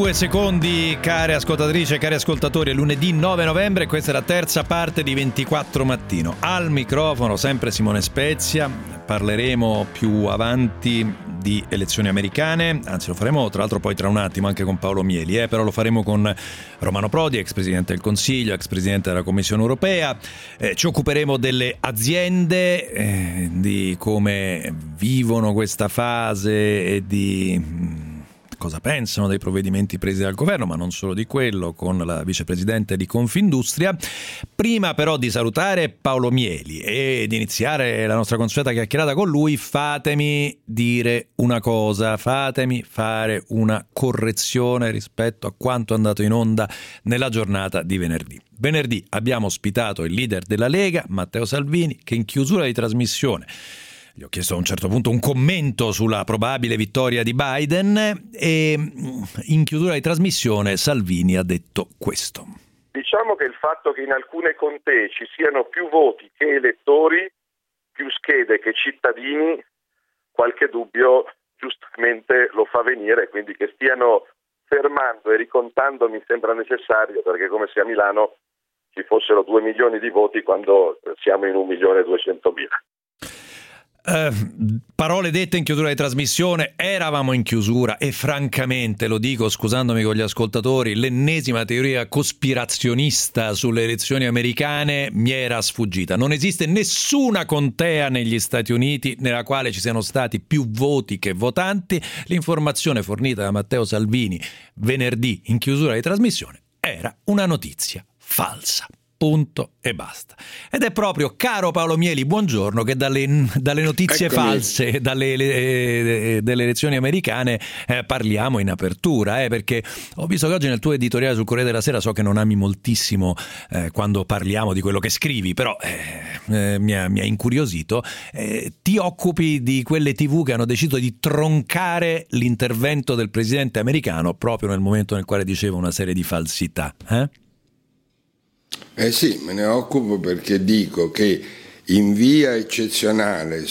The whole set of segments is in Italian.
2 secondi, care ascoltatrici e cari ascoltatori, è lunedì 9 novembre e questa è la terza parte di 24 Mattino. Al microfono sempre Simone Spezia, parleremo più avanti di elezioni americane, anzi lo faremo tra l'altro poi tra un attimo anche con Paolo Mieli, però lo faremo con Romano Prodi, ex Presidente del Consiglio, ex Presidente della Commissione Europea. Ci occuperemo delle aziende, di come vivono questa fase e di cosa pensano dei provvedimenti presi dal governo, ma non solo di quello, con la vicepresidente di Confindustria. Prima però di salutare Paolo Mieli e di iniziare la nostra consueta chiacchierata con lui, fatemi dire una cosa, fatemi fare una correzione rispetto a quanto è andato in onda nella giornata di venerdì. Venerdì abbiamo ospitato il leader della Lega, Matteo Salvini, che in chiusura di trasmissione gli ho chiesto a un certo punto un commento sulla probabile vittoria di Biden e in chiusura di trasmissione Salvini ha detto questo. Diciamo che il fatto che in alcune contee ci siano più voti che elettori, più schede che cittadini, qualche dubbio giustamente lo fa venire, quindi che stiano fermando e ricontando mi sembra necessario, perché come se a Milano ci fossero 2 milioni di voti quando siamo in 1.200.000. Parole dette in chiusura di trasmissione, eravamo in chiusura e francamente, lo dico scusandomi con gli ascoltatori, l'ennesima teoria cospirazionista sulle elezioni americane mi era sfuggita. Non esiste nessuna contea negli Stati Uniti nella quale ci siano stati più voti che votanti. L'informazione fornita da Matteo Salvini venerdì in chiusura di trasmissione era una notizia falsa. Punto e basta. Ed è proprio, caro Paolo Mieli, buongiorno, che dalle notizie Eccomi. false, delle elezioni americane parliamo in apertura, perché ho visto che oggi nel tuo editoriale sul Corriere della Sera, so che non ami moltissimo quando parliamo di quello che scrivi, però mi ha incuriosito, ti occupi di quelle TV che hanno deciso di troncare l'intervento del presidente americano proprio nel momento nel quale diceva una serie di falsità, Sì, me ne occupo perché dico che in via eccezionale,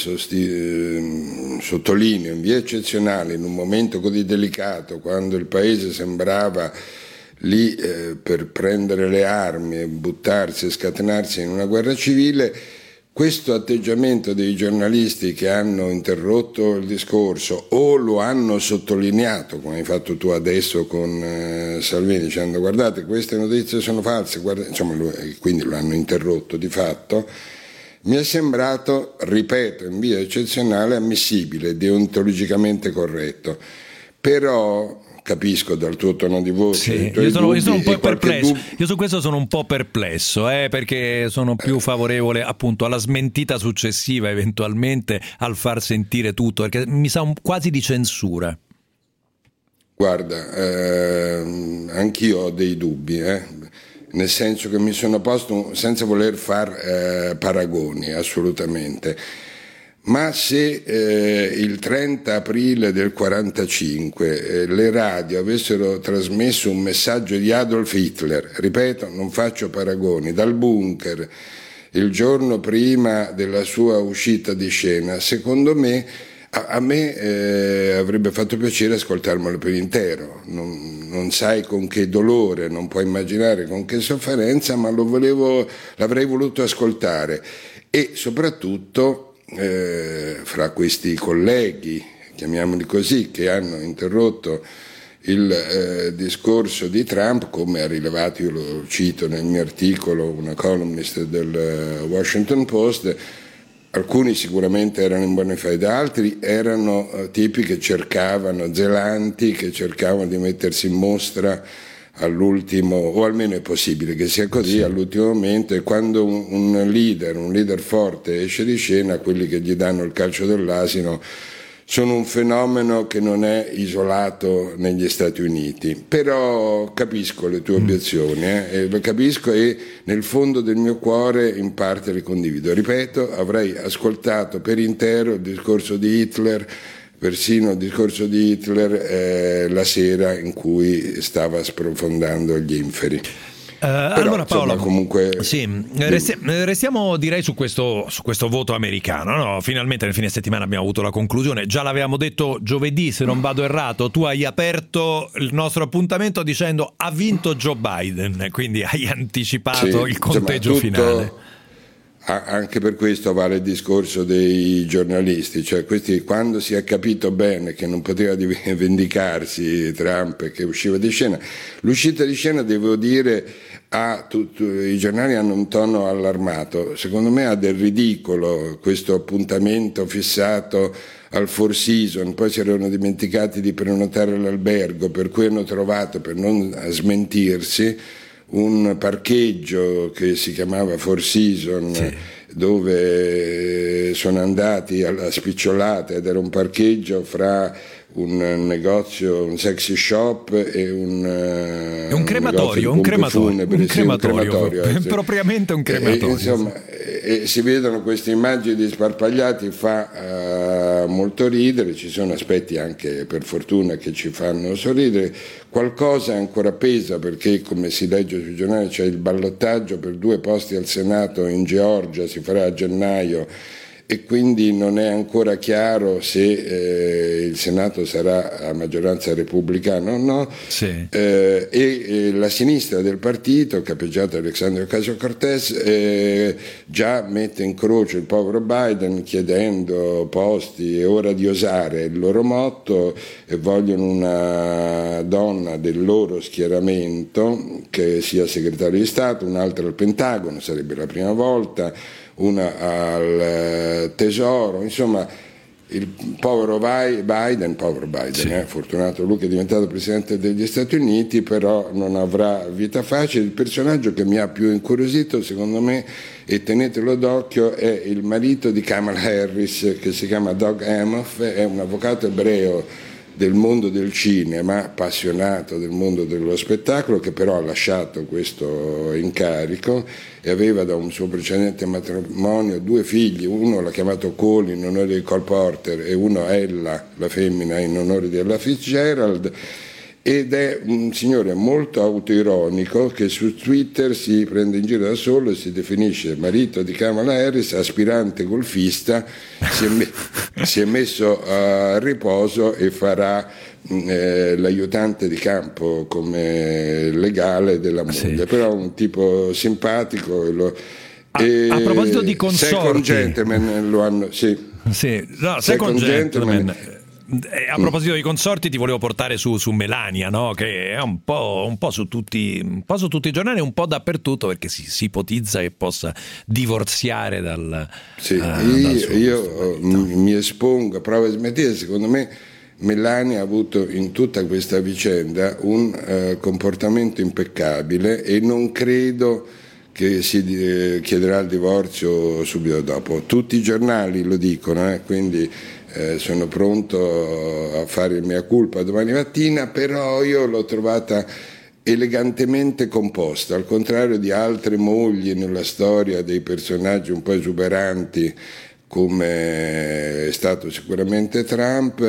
sottolineo, in via eccezionale, in un momento così delicato, quando il paese sembrava lì per prendere le armi e buttarsi e scatenarsi in una guerra civile, questo atteggiamento dei giornalisti che hanno interrotto il discorso o lo hanno sottolineato, come hai fatto tu adesso con Salvini, dicendo guardate queste notizie sono false, quindi lo hanno interrotto di fatto, mi è sembrato, ripeto, in via eccezionale ammissibile, deontologicamente corretto. Però capisco dal tuo tono di voce. Sì, io sono un po' perplesso. Io su questo sono un po' perplesso, perché sono più favorevole appunto alla smentita successiva, eventualmente al far sentire tutto, perché mi sa quasi di censura. Guarda, anch'io ho dei dubbi, nel senso che mi sono posto senza voler far paragoni, assolutamente. Ma se il 30 aprile del 45 le radio avessero trasmesso un messaggio di Adolf Hitler, ripeto, non faccio paragoni, dal bunker il giorno prima della sua uscita di scena, secondo me a me avrebbe fatto piacere ascoltarmelo per intero. Non sai con che dolore, non puoi immaginare con che sofferenza, ma l'avrei voluto ascoltare. E soprattutto fra questi colleghi, chiamiamoli così, che hanno interrotto il discorso di Trump, come ha rilevato, io lo cito nel mio articolo, una columnist del Washington Post, alcuni sicuramente erano in buona fede, altri erano tipi che cercavano, zelanti, che cercavano di mettersi in mostra all'ultimo, o almeno è possibile che sia così, all'ultimo momento, e quando un leader forte esce di scena, quelli che gli danno il calcio dell'asino sono un fenomeno che non è isolato negli Stati Uniti. Però capisco le tue obiezioni, lo capisco, e nel fondo del mio cuore in parte le condivido. Ripeto, avrei ascoltato per intero il discorso di Hitler, persino il discorso di Hitler la sera in cui stava sprofondando gli inferi. Allora Paolo, comunque restiamo direi su questo voto americano, no? Finalmente nel fine settimana abbiamo avuto la conclusione, già l'avevamo detto giovedì se non vado errato, tu hai aperto il nostro appuntamento dicendo ha vinto Joe Biden, quindi hai anticipato il conteggio finale. Anche per questo vale il discorso dei giornalisti, cioè questi, quando si è capito bene che non poteva vendicarsi Trump e che usciva di scena, l'uscita di scena, devo dire, i giornali hanno un tono allarmato, secondo me ha del ridicolo questo appuntamento fissato al Four Seasons, poi si erano dimenticati di prenotare l'albergo, per cui hanno trovato, per non smentirsi, un parcheggio che si chiamava Four Seasons, sì, dove sono andati alla spicciolata, ed era un parcheggio fra un negozio, un sexy shop e un crematorio, propriamente un crematorio. Insomma, si vedono queste immagini di sparpagliati, fa molto ridere, ci sono aspetti anche per fortuna che ci fanno sorridere, qualcosa ancora pesa perché, come si legge sui giornali, c'è il ballottaggio per 2 posti al Senato in Georgia, si farà a gennaio, e quindi non è ancora chiaro se il Senato sarà a maggioranza repubblicana o no, sì. E la sinistra del partito, capeggiata da Alexandria Ocasio-Cortez, già mette in croce il povero Biden chiedendo posti, è ora di osare il loro motto, e vogliono una donna del loro schieramento che sia segretario di Stato, un'altra al Pentagono, sarebbe la prima volta, una al Tesoro, insomma il povero Biden, sì, fortunato lui che è diventato presidente degli Stati Uniti, però non avrà vita facile. Il personaggio che mi ha più incuriosito, secondo me, e tenetelo d'occhio, è il marito di Kamala Harris, che si chiama Doug Emhoff, è un avvocato ebreo del mondo del cinema, appassionato del mondo dello spettacolo, che però ha lasciato questo incarico e aveva da un suo precedente matrimonio 2 figli, uno l'ha chiamato Cole in onore di Cole Porter e uno Ella, la femmina, in onore di Ella Fitzgerald, ed è un signore molto autoironico che su Twitter si prende in giro da solo e si definisce marito di Kamala Harris, aspirante golfista, si è messo a riposo e farà l'aiutante di campo come legale della moglie, sì, però un tipo simpatico. A proposito di consorti, Second Gentleman lo hanno, sì. Sì, no, Second Gentleman. A proposito di consorti, ti volevo portare su Melania, no? Che è un po' su tutti i giornali, un po' dappertutto, perché si ipotizza che possa divorziare dal io mi espongo, provo a smentire. Secondo me Melania ha avuto in tutta questa vicenda un comportamento impeccabile e non credo che si chiederà il divorzio subito dopo. Tutti i giornali lo dicono, quindi sono pronto a fare il mea culpa domani mattina, però io l'ho trovata elegantemente composta, al contrario di altre mogli nella storia dei personaggi un po' esuberanti come è stato sicuramente Trump.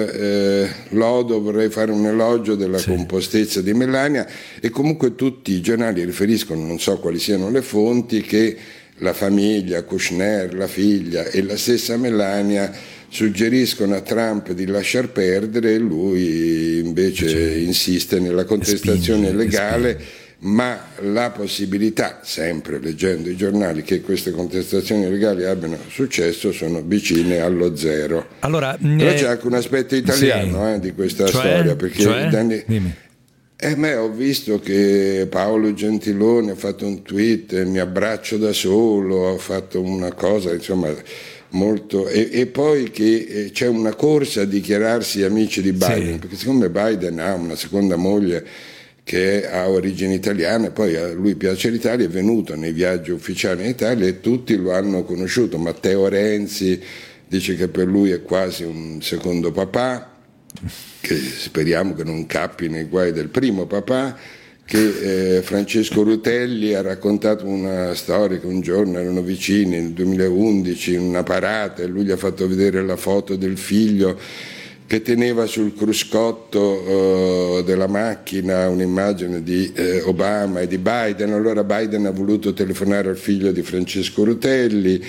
Vorrei fare un elogio della compostezza di Melania, e comunque tutti i giornali riferiscono, non so quali siano le fonti, che la famiglia, Kushner, la figlia e la stessa Melania suggeriscono a Trump di lasciar perdere, e lui invece insiste nella contestazione legale, ma la possibilità, sempre leggendo i giornali, che queste contestazioni legali abbiano successo sono vicine allo zero. Allora, però c'è anche un aspetto italiano di questa storia, perché ho visto che Paolo Gentiloni ha fatto un tweet, mi abbraccio da solo, ha fatto una cosa, insomma, molto, e poi che c'è una corsa a dichiararsi amici di Biden, perché siccome Biden ha una seconda moglie che ha origini italiane, poi a lui piace l'Italia, è venuto nei viaggi ufficiali in Italia e tutti lo hanno conosciuto. Matteo Renzi dice che per lui è quasi un secondo papà, che speriamo che non cappi nei guai del primo papà, che Francesco Rutelli ha raccontato una storia che un giorno erano vicini nel 2011 in una parata e lui gli ha fatto vedere la foto del figlio che teneva sul cruscotto della macchina un'immagine di Obama e di Biden. Allora Biden ha voluto telefonare al figlio di Francesco Rutelli.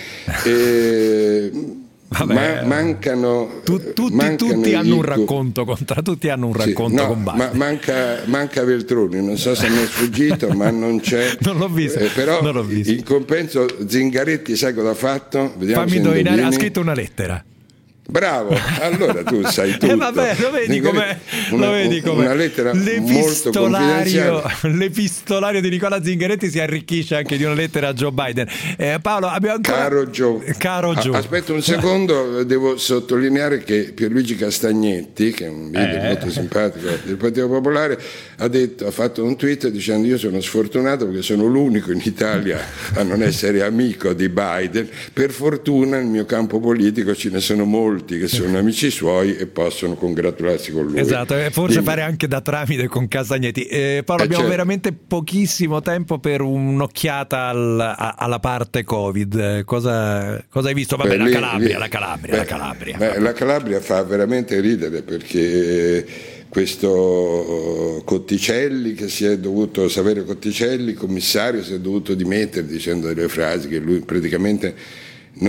Vabbè, mancano tutti hanno un racconto con Biden. Manca Veltroni, non so se mi è sfuggito, ma non c'è. Non l'ho visto. Però non l'ho visto. In compenso Zingaretti sai cosa ha fatto? Vediamo. Fammi indovinare, ha scritto una lettera. Bravo, allora tu sai tutto. Vabbè, lo vedi com'è? Una lettera molto confidenziale. L'epistolario di Nicola Zingaretti si arricchisce anche di una lettera a Joe Biden. Paolo, abbiamo ancora... Caro Joe. Aspetta un secondo, devo sottolineare che Pierluigi Castagnetti, che è un leader molto simpatico del Partito Popolare, ha fatto un tweet dicendo: io sono sfortunato perché sono l'unico in Italia a non essere amico di Biden. Per fortuna nel mio campo politico ce ne sono molti che sono amici suoi e possono congratularsi con lui. Esatto, e forse fare anche da tramite con Castagnetti. Paolo, abbiamo veramente pochissimo tempo per un'occhiata alla parte Covid. Cosa hai visto? Vabbè, la Calabria. La Calabria fa veramente ridere, perché questo Cotticelli, Saverio Cotticelli, commissario, si è dovuto dimettere dicendo delle frasi che lui praticamente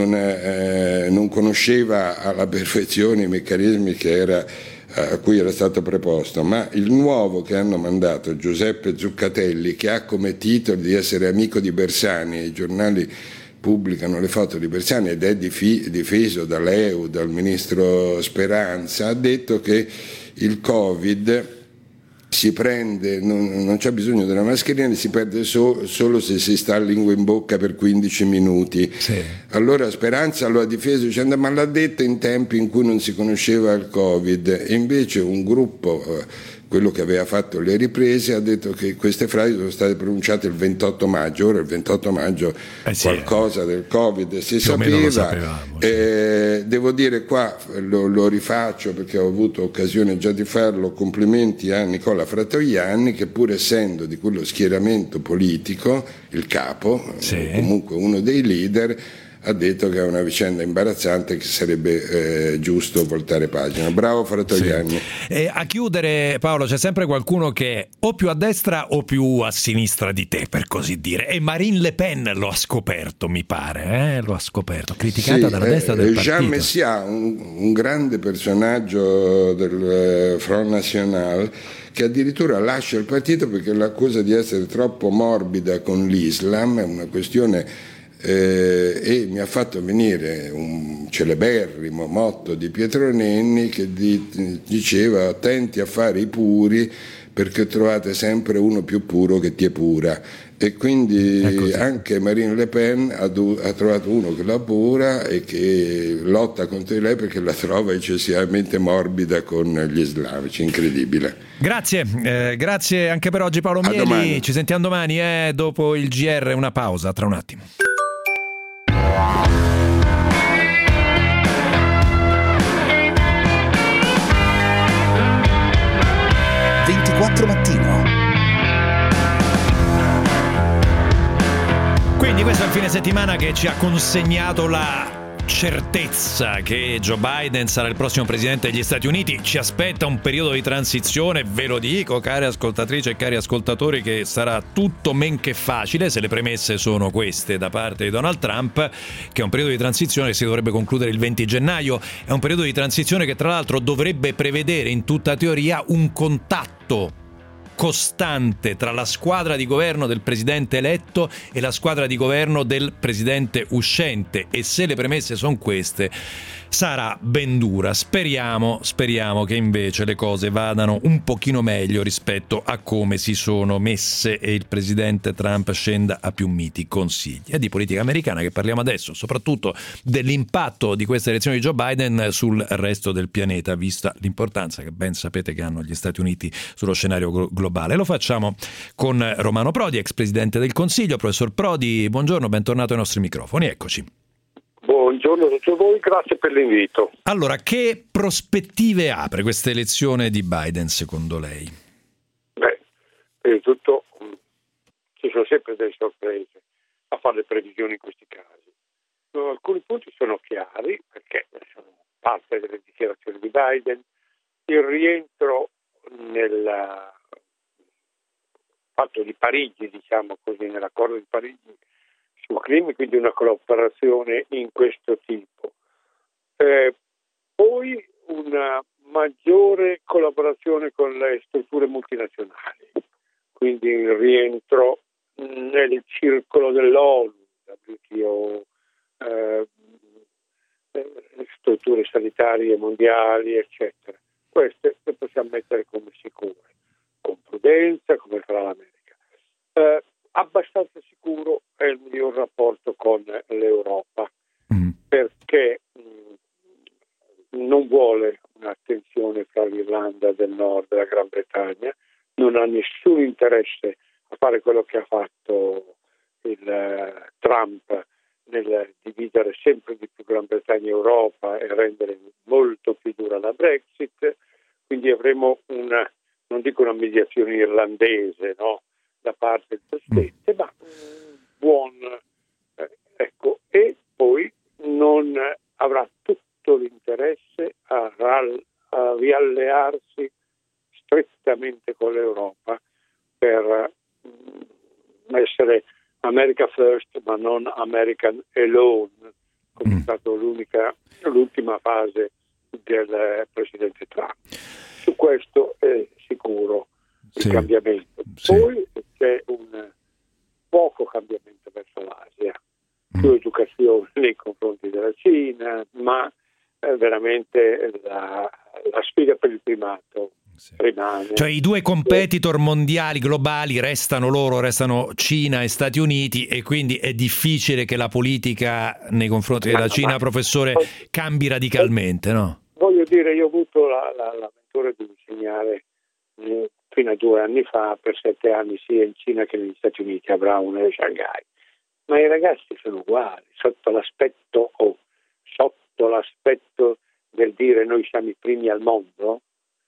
non conosceva alla perfezione i meccanismi a cui era stato preposto. Ma il nuovo che hanno mandato, Giuseppe Zuccatelli, che ha come titolo di essere amico di Bersani, i giornali pubblicano le foto di Bersani ed è difeso dall'EU, dal ministro Speranza, ha detto che il Covid si prende, non c'è bisogno della mascherina, si perde solo se si sta a lingua in bocca per 15 minuti. Sì. Allora Speranza lo ha difeso dicendo: ma l'ha detto in tempi in cui non si conosceva il Covid. E invece un gruppo, quello che aveva fatto le riprese, ha detto che queste frasi sono state pronunciate il 28 maggio. Ora il 28 maggio qualcosa del Covid si sapeva. Devo dire qua, lo rifaccio perché ho avuto occasione già di farlo, complimenti a Nicola Fratoianni, che pur essendo di quello schieramento politico, il capo, comunque uno dei leader, ha detto che è una vicenda imbarazzante, che sarebbe giusto voltare pagina. Bravo Fratoianni. E a chiudere, Paolo, c'è sempre qualcuno che è o più a destra o più a sinistra di te, per così dire, e Marine Le Pen lo ha scoperto, mi pare, lo ha scoperto, criticata dalla destra del partito. Jean Messia, un grande personaggio del Front National, che addirittura lascia il partito perché l'accusa di essere troppo morbida con l'Islam, è una questione. E mi ha fatto venire un celeberrimo motto di Pietro Nenni che diceva: attenti a fare i puri perché trovate sempre uno più puro che ti epura. E quindi anche Marine Le Pen ha trovato uno che la pura e che lotta contro di lei perché la trova eccessivamente morbida con gli islamici. Incredibile. Grazie anche per oggi, Paolo Mieli. Domani. Ci sentiamo domani, dopo il GR. Una pausa tra un attimo. Mattino. Quindi questo è il fine settimana che ci ha consegnato la certezza che Joe Biden sarà il prossimo presidente degli Stati Uniti. Ci aspetta un periodo di transizione, ve lo dico, care ascoltatrici e cari ascoltatori, che sarà tutto men che facile, se le premesse sono queste da parte di Donald Trump, che è un periodo di transizione che si dovrebbe concludere il 20 gennaio. È un periodo di transizione che tra l'altro dovrebbe prevedere in tutta teoria un contatto costante tra la squadra di governo del presidente eletto e la squadra di governo del presidente uscente, e se le premesse sono queste sarà ben dura. Speriamo che invece le cose vadano un pochino meglio rispetto a come si sono messe e il presidente Trump scenda a più miti consigli. È di politica americana che parliamo adesso, soprattutto dell'impatto di queste elezioni di Joe Biden sul resto del pianeta, vista l'importanza che ben sapete che hanno gli Stati Uniti sullo scenario globale. Lo facciamo con Romano Prodi, ex presidente del Consiglio. Professor Prodi, buongiorno, bentornato ai nostri microfoni, eccoci. Buongiorno a tutti voi, grazie per l'invito. Allora, che prospettive apre questa elezione di Biden secondo lei? Prima di tutto ci sono sempre delle sorprese a fare le previsioni in questi casi. Alcuni punti sono chiari perché sono parte delle dichiarazioni di Biden, il rientro nel fatto di Parigi, diciamo così, nell'accordo di Parigi sul clima, quindi una collaborazione in questo tipo. Poi una maggiore collaborazione con le strutture multinazionali, quindi il rientro nel circolo dell'ONU, WTO, strutture sanitarie mondiali, eccetera. Queste le possiamo mettere come sicure, con prudenza, come farà l'America. Abbastanza sicuro è il mio rapporto con l'Europa, perché non vuole un'attenzione fra l'Irlanda del Nord e la Gran Bretagna, non ha nessun interesse a fare quello che ha fatto il Trump nel dividere sempre di più Gran Bretagna e Europa e rendere molto più dura la Brexit. Quindi avremo non dico una mediazione irlandese, no, da parte del Presidente, ma buon ecco, e poi non avrà tutto l'interesse a riallearsi strettamente con l'Europa per essere America First, ma non American Alone, come è stata l'ultima fase del Presidente Trump. Su questo è sicuro il cambiamento. Poi c'è un poco cambiamento verso l'Asia, più educazione nei confronti della Cina, ma veramente la sfida per il primato rimane. Cioè i due competitor mondiali globali restano Cina e Stati Uniti, e quindi è difficile che la politica nei confronti della Cina, professore, cambi radicalmente, no? Voglio dire, io ho avuto l'avventura di insegnare fino a 2 anni fa, per 7 anni, sia in Cina che negli Stati Uniti, a Brown e Shanghai. Ma i ragazzi sono uguali, sotto l'aspetto del dire noi siamo i primi al mondo,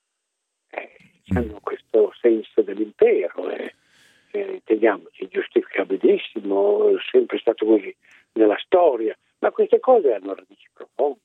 hanno questo senso dell'impero, intendiamoci, giustificabilissimo, è sempre stato così nella storia, ma queste cose hanno radici profonde,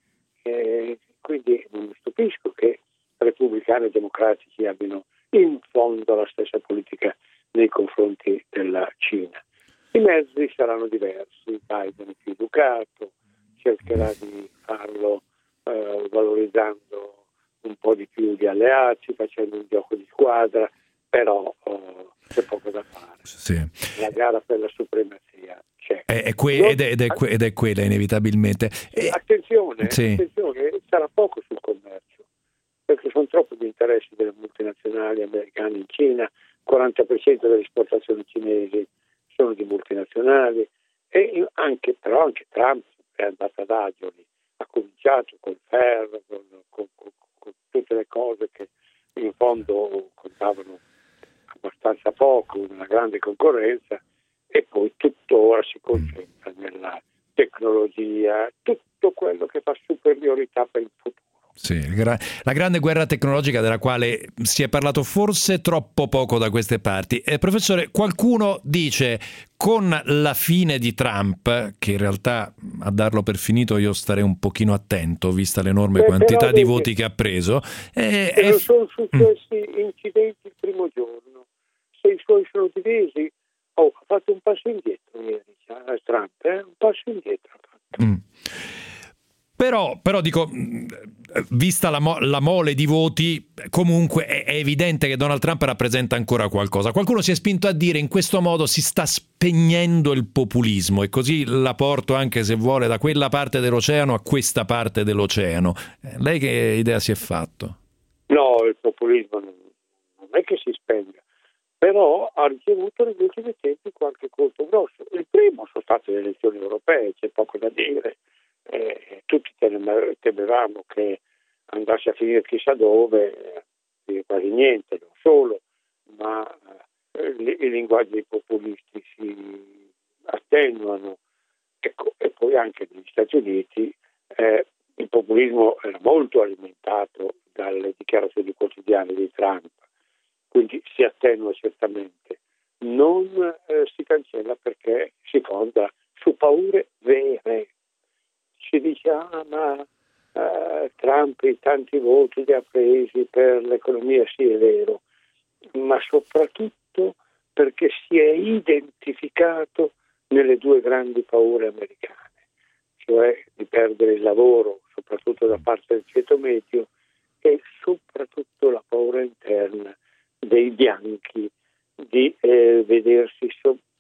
quindi non mi stupisco che repubblicani e democratici abbiano in fondo la stessa politica nei confronti della Cina. I mezzi saranno diversi, Biden è più educato, cercherà di farlo valorizzando un po' di più gli alleati, facendo un gioco di squadra, però c'è poco da fare. Sì. La gara per la supremazia c'è. Ed è quella inevitabilmente. Attenzione, sarà poco sul commercio, perché sono troppo gli interessi delle multinazionali americane in Cina, 40% delle esportazioni cinesi sono di multinazionali, e anche Trump è andato ad agio, ha cominciato col ferro, con tutte le cose che in fondo contavano abbastanza poco, una grande concorrenza, e poi tuttora si concentra nella tecnologia, tutto quello che fa superiorità per il futuro. Sì, la grande guerra tecnologica della quale si è parlato forse troppo poco da queste parti. Professore, qualcuno dice con la fine di Trump, che in realtà a darlo per finito io starei un pochino attento, vista l'enorme quantità di voti che ha preso. Non sono successi incidenti il primo giorno. Se i suoi sono divisi, ha fatto un passo indietro ieri, Trump, un passo indietro ha fatto. Però dico, vista la mole di voti, comunque è evidente che Donald Trump rappresenta ancora qualcosa. Qualcuno si è spinto a dire in questo modo si sta spegnendo il populismo, e così la porto, anche se vuole, da quella parte dell'oceano a questa parte dell'oceano. Lei che idea si è fatto? No, il populismo non è che si spenga, però ha ricevuto negli ultimi tempi qualche colpo grosso. Il primo sono state le elezioni europee, c'è poco da dire. Tutti temevamo che andasse a finire chissà dove, quasi niente, non solo, ma i linguaggi dei populisti si attenuano. Ecco, e poi anche negli Stati Uniti il populismo era molto alimentato dalle dichiarazioni quotidiane di Trump, quindi si attenua certamente, non si cancella perché si fonda su paure vere. Si dice, ma Trump tanti voti li ha presi per l'economia, sì è vero, ma soprattutto perché si è identificato nelle due grandi paure americane, cioè di perdere il lavoro, soprattutto da parte del ceto medio, e soprattutto la paura interna dei bianchi di vedersi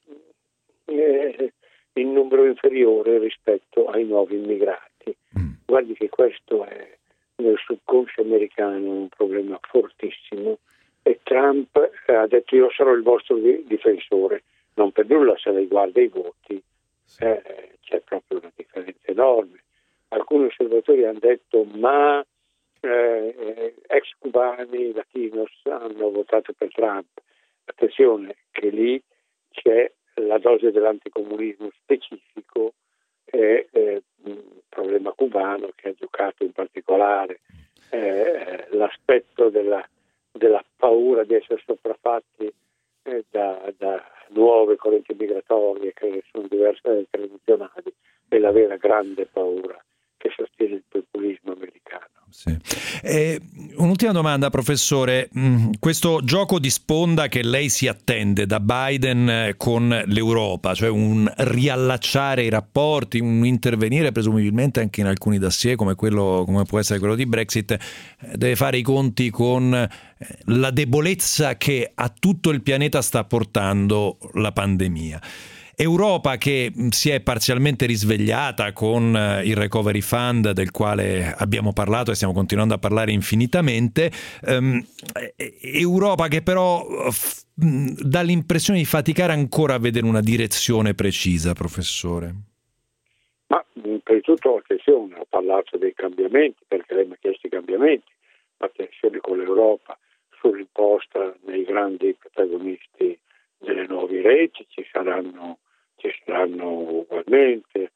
in numero inferiore rispetto ai nuovi immigrati. Guardi che questo è nel subconscio americano un problema fortissimo, e Trump ha detto: io sarò il vostro difensore. Non per nulla, se lei guarda i voti c'è proprio una differenza enorme. Alcuni osservatori hanno detto: ma ex cubani, latinos hanno votato per Trump. Attenzione che lì c'è la dose dell'anticomunismo specifico e il problema cubano, che ha giocato in particolare l'aspetto della paura di essere sopraffatti da nuove correnti migratorie che sono diverse dalle tradizionali, è la vera grande paura che sostiene il populismo americano. Sì. Un'ultima domanda, professore. Questo gioco di sponda che lei si attende da Biden con l'Europa, cioè un riallacciare i rapporti, un intervenire presumibilmente anche in alcuni dossier come può essere quello di Brexit, deve fare i conti con la debolezza che a tutto il pianeta sta portando la pandemia. Europa che si è parzialmente risvegliata con il Recovery Fund, del quale abbiamo parlato e stiamo continuando a parlare infinitamente, Europa che però dà l'impressione di faticare ancora a vedere una direzione precisa, professore. Ma prima di tutto attenzione, ho parlato dei cambiamenti, perché lei mi ha chiesto i cambiamenti, attenzione con l'Europa sull'imposta nei grandi protagonisti delle nuove reti, ci saranno ugualmente,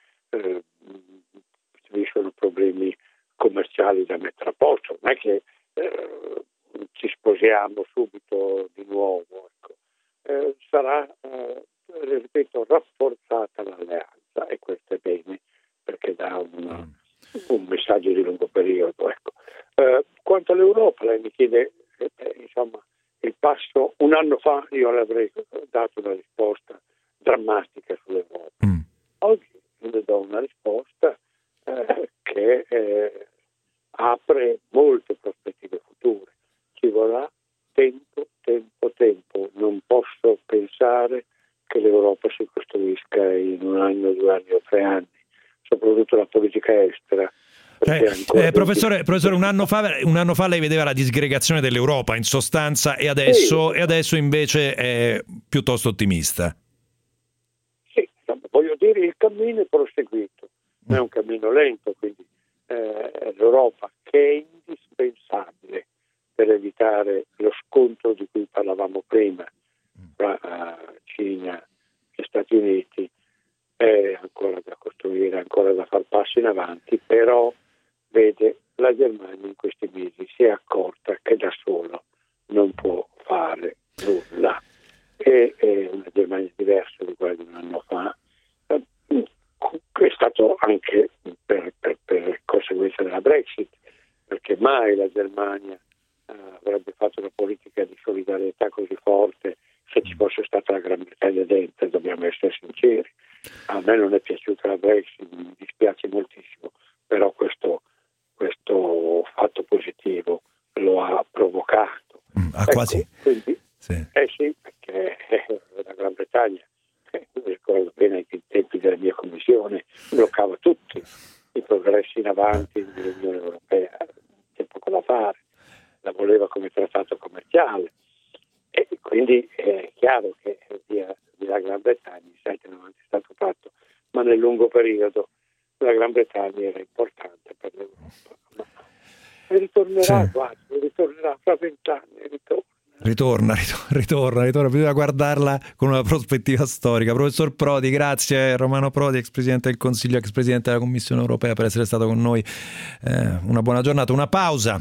ci sono problemi commerciali da mettere a posto, non è che ci sposiamo subito di nuovo, ecco. Sarà, ripeto, rafforzata l'alleanza, e questo è bene perché dà un messaggio di lungo periodo, ecco. Quanto all'Europa, lei mi chiede insomma il passo. Un anno fa io le avrei dato una risposta drammatica sull'Europa. Oggi le do una risposta che apre molte prospettive future. Ci vorrà tempo. Non posso pensare che l'Europa si costruisca in un anno, 2 anni o 3 anni, soprattutto la politica estera. Professore, un anno fa lei vedeva la disgregazione dell'Europa in sostanza, e adesso invece è piuttosto ottimista. Sì, voglio dire, il cammino è proseguito, non è un cammino lento, quindi l'Europa, che è indispensabile per evitare lo scontro di cui parlavamo prima tra Cina e Stati Uniti, è ancora da costruire, ancora da far passi in avanti, però vede, la Germania in questi mesi si è accorta che da sola non può fare nulla. È una Germania diversa di quella di un anno fa, è stato anche per conseguenza della Brexit, perché mai la Germania avrebbe fatto una politica di solidarietà così forte se ci fosse stata la Gran Bretagna dentro, dobbiamo essere sinceri. A me non è piaciuta la Brexit, mi dispiace moltissimo, però questo fatto positivo lo ha provocato. Quasi. Quindi, sì, perché la Gran Bretagna, mi ricordo bene ai tempi della mia commissione, bloccava tutti i progressi in avanti dell'Unione Europea, c'è poco da fare, la voleva come trattato commerciale, e quindi è chiaro che via la Gran Bretagna il 7-90 è stato fatto, ma nel lungo periodo la Gran Bretagna era importante per l'Europa. E ritornerà, sì. Guarda, ritornerà fra 20 anni, ritorna, bisogna guardarla con una prospettiva storica. Professor Prodi, grazie. Romano Prodi, ex Presidente del Consiglio, ex Presidente della Commissione Europea, per essere stato con noi. Una buona giornata, una pausa.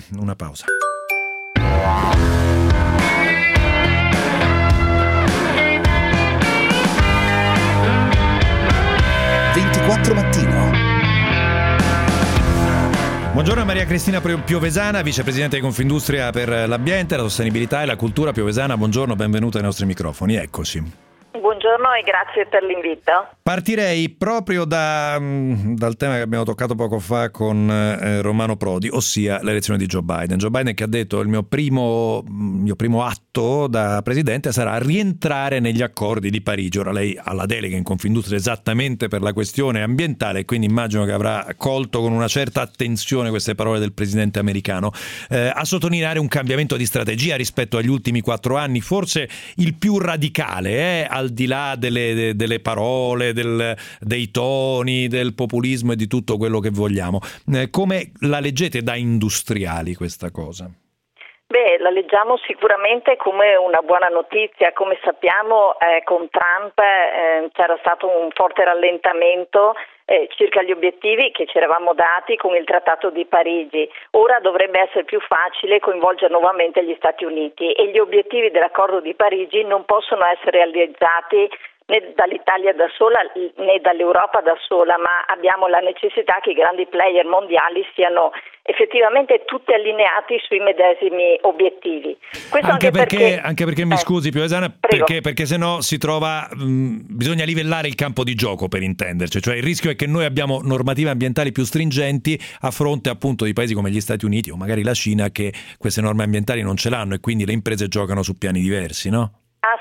24 Mattino. Buongiorno a Maria Cristina Piovesana, vicepresidente di Confindustria per l'ambiente, la sostenibilità e la cultura. Piovesana, buongiorno, benvenuta ai nostri microfoni, eccoci. Buongiorno e grazie per l'invito. Partirei proprio dal tema che abbiamo toccato poco fa con Romano Prodi, ossia l'elezione di Joe Biden. Joe Biden che ha detto: il mio primo atto da presidente sarà rientrare negli accordi di Parigi. Ora lei ha la delega in Confindustria esattamente per la questione ambientale, quindi immagino che avrà colto con una certa attenzione queste parole del presidente americano, a sottolineare un cambiamento di strategia rispetto agli ultimi 4 anni, forse il più radicale, al di là delle parole, dei toni, del populismo e di tutto quello che vogliamo. Come la leggete da industriali questa cosa? Beh, la leggiamo sicuramente come una buona notizia. Come sappiamo, con Trump c'era stato un forte rallentamento circa gli obiettivi che ci eravamo dati con il Trattato di Parigi. Ora dovrebbe essere più facile coinvolgere nuovamente gli Stati Uniti e gli obiettivi dell'Accordo di Parigi non possono essere realizzati né dall'Italia da sola né dall'Europa da sola, ma abbiamo la necessità che i grandi player mondiali siano effettivamente tutti allineati sui medesimi obiettivi. Questo anche perché mi scusi Piovesana, perché se no si trova bisogna livellare il campo di gioco, per intenderci, cioè il rischio è che noi abbiamo normative ambientali più stringenti a fronte appunto di paesi come gli Stati Uniti o magari la Cina che queste norme ambientali non ce l'hanno e quindi le imprese giocano su piani diversi, no?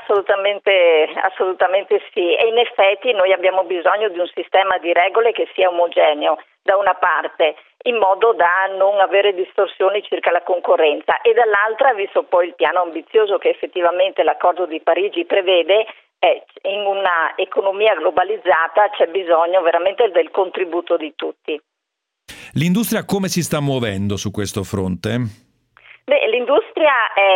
Assolutamente sì, e in effetti noi abbiamo bisogno di un sistema di regole che sia omogeneo da una parte, in modo da non avere distorsioni circa la concorrenza, e dall'altra, visto poi il piano ambizioso che effettivamente l'Accordo di Parigi prevede, in una economia globalizzata c'è bisogno veramente del contributo di tutti. L'industria come si sta muovendo su questo fronte? Beh, l'industria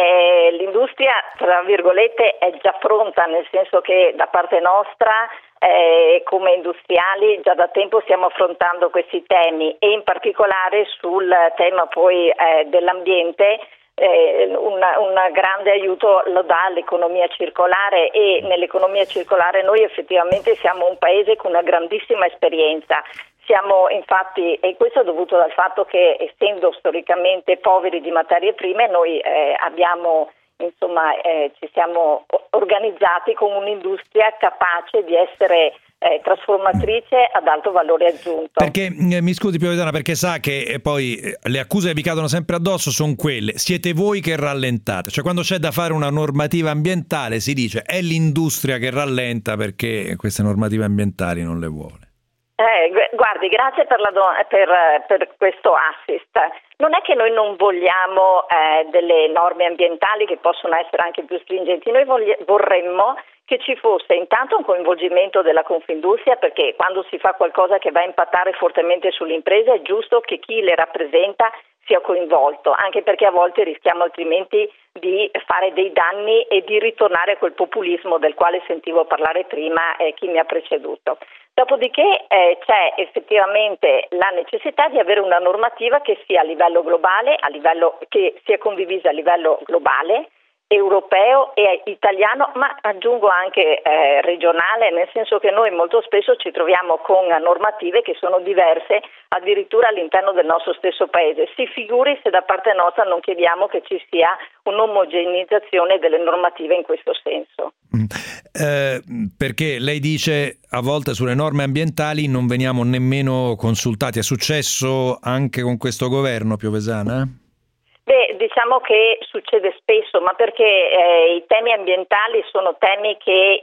tra virgolette è già pronta, nel senso che da parte nostra come industriali già da tempo stiamo affrontando questi temi, e in particolare sul tema poi dell'ambiente. Un grande aiuto lo dà l'economia circolare, e nell'economia circolare noi effettivamente siamo un paese con una grandissima esperienza. Siamo infatti, e questo è dovuto dal fatto che, essendo storicamente poveri di materie prime, noi ci siamo organizzati con un'industria capace di essere trasformatrice ad alto valore aggiunto. Perché, mi scusi Piovesana, perché sa che poi le accuse che vi cadono sempre addosso sono quelle: siete voi che rallentate, cioè quando c'è da fare una normativa ambientale si dice è l'industria che rallenta perché queste normative ambientali non le vuole. Guardi, grazie per questo assist. Non è che noi non vogliamo delle norme ambientali che possono essere anche più stringenti, noi vorremmo che ci fosse intanto un coinvolgimento della Confindustria, perché quando si fa qualcosa che va a impattare fortemente sulle imprese è giusto che chi le rappresenta sia coinvolto, anche perché a volte rischiamo altrimenti di fare dei danni e di ritornare a quel populismo del quale sentivo parlare prima chi mi ha preceduto. Dopodiché c'è effettivamente la necessità di avere una normativa che sia a livello globale, che sia condivisa a livello globale, europeo e italiano, ma aggiungo anche regionale, nel senso che noi molto spesso ci troviamo con normative che sono diverse addirittura all'interno del nostro stesso paese. Si figuri se da parte nostra non chiediamo che ci sia un'omogeneizzazione delle normative in questo senso. Perché lei dice a volte sulle norme ambientali non veniamo nemmeno consultati. È successo anche con questo governo, Piovesana? Beh, diciamo che succede spesso, ma perché i temi ambientali sono temi che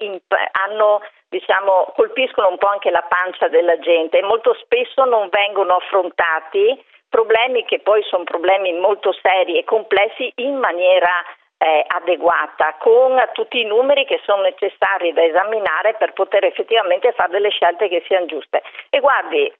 colpiscono un po' anche la pancia della gente e molto spesso non vengono affrontati, problemi che poi sono problemi molto seri e complessi, in maniera adeguata, con tutti i numeri che sono necessari da esaminare per poter effettivamente fare delle scelte che siano giuste. E guardi,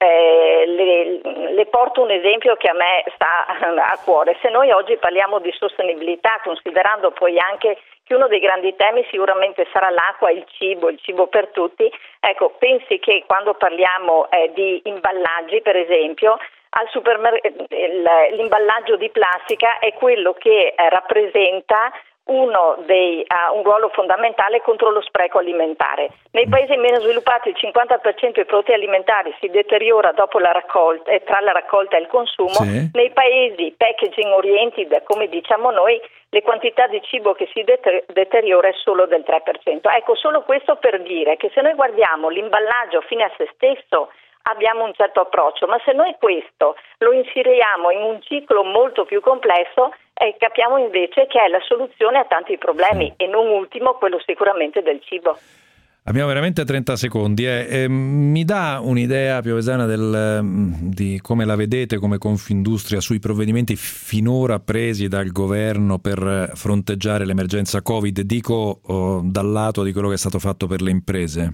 le porto un esempio che a me sta a cuore. Se noi oggi parliamo di sostenibilità, considerando poi anche che uno dei grandi temi sicuramente sarà l'acqua, il cibo per tutti, ecco, pensi che quando parliamo di imballaggi, per esempio, al l'imballaggio di plastica è quello che rappresenta ha un ruolo fondamentale contro lo spreco alimentare. Nei paesi meno sviluppati il 50% dei prodotti alimentari si deteriora dopo la raccolta e tra la raccolta e il consumo. Sì. Nei paesi packaging oriented, come diciamo noi, le quantità di cibo che si deteriora è solo del 3%. Ecco, solo questo per dire che se noi guardiamo l'imballaggio fine a se stesso abbiamo un certo approccio, ma se noi questo lo inseriamo in un ciclo molto più complesso, capiamo invece che è la soluzione a tanti problemi, e non ultimo quello sicuramente del cibo. Abbiamo veramente 30 secondi. Mi dà un'idea, Piovesana, di come la vedete come Confindustria sui provvedimenti finora presi dal governo per fronteggiare l'emergenza Covid, dico dal lato di quello che è stato fatto per le imprese?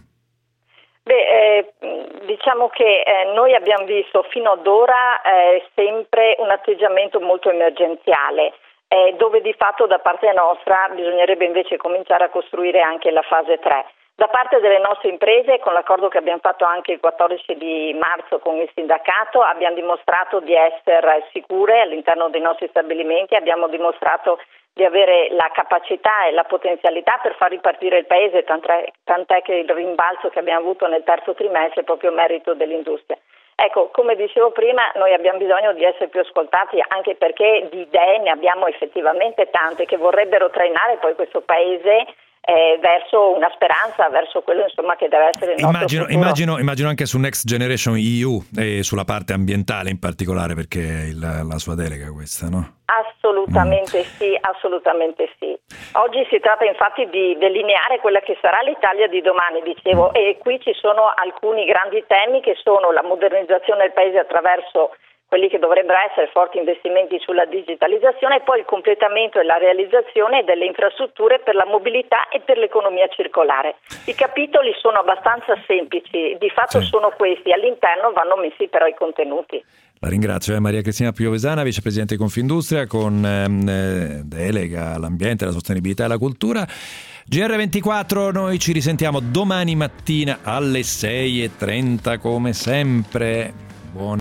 Diciamo che noi abbiamo visto fino ad ora sempre un atteggiamento molto emergenziale, dove di fatto da parte nostra bisognerebbe invece cominciare a costruire anche la fase 3. Da parte delle nostre imprese, con l'accordo che abbiamo fatto anche il 14 di marzo con il sindacato, abbiamo dimostrato di essere sicure all'interno dei nostri stabilimenti, abbiamo dimostrato di avere la capacità e la potenzialità per far ripartire il paese, tant'è che il rimbalzo che abbiamo avuto nel terzo trimestre è proprio merito dell'industria. Ecco, come dicevo prima, noi abbiamo bisogno di essere più ascoltati, anche perché di idee ne abbiamo effettivamente tante che vorrebbero trainare poi questo paese verso una speranza, verso quello insomma che deve essere il nostro futuro. Immagino anche su Next Generation EU e sulla parte ambientale in particolare, perché è la sua delega questa, no? Assolutamente sì, assolutamente sì. Oggi si tratta infatti di delineare quella che sarà l'Italia di domani, dicevo, e qui ci sono alcuni grandi temi che sono la modernizzazione del paese attraverso quelli che dovrebbero essere forti investimenti sulla digitalizzazione, e poi il completamento e la realizzazione delle infrastrutture per la mobilità e per l'economia circolare. I capitoli sono abbastanza semplici, di fatto sono questi, all'interno vanno messi però i contenuti. La ringrazio, Maria Cristina Piovesana, vicepresidente di Confindustria con delega all'ambiente, alla sostenibilità e alla cultura. GR24, noi ci risentiamo domani mattina alle 6:30 come sempre. Buona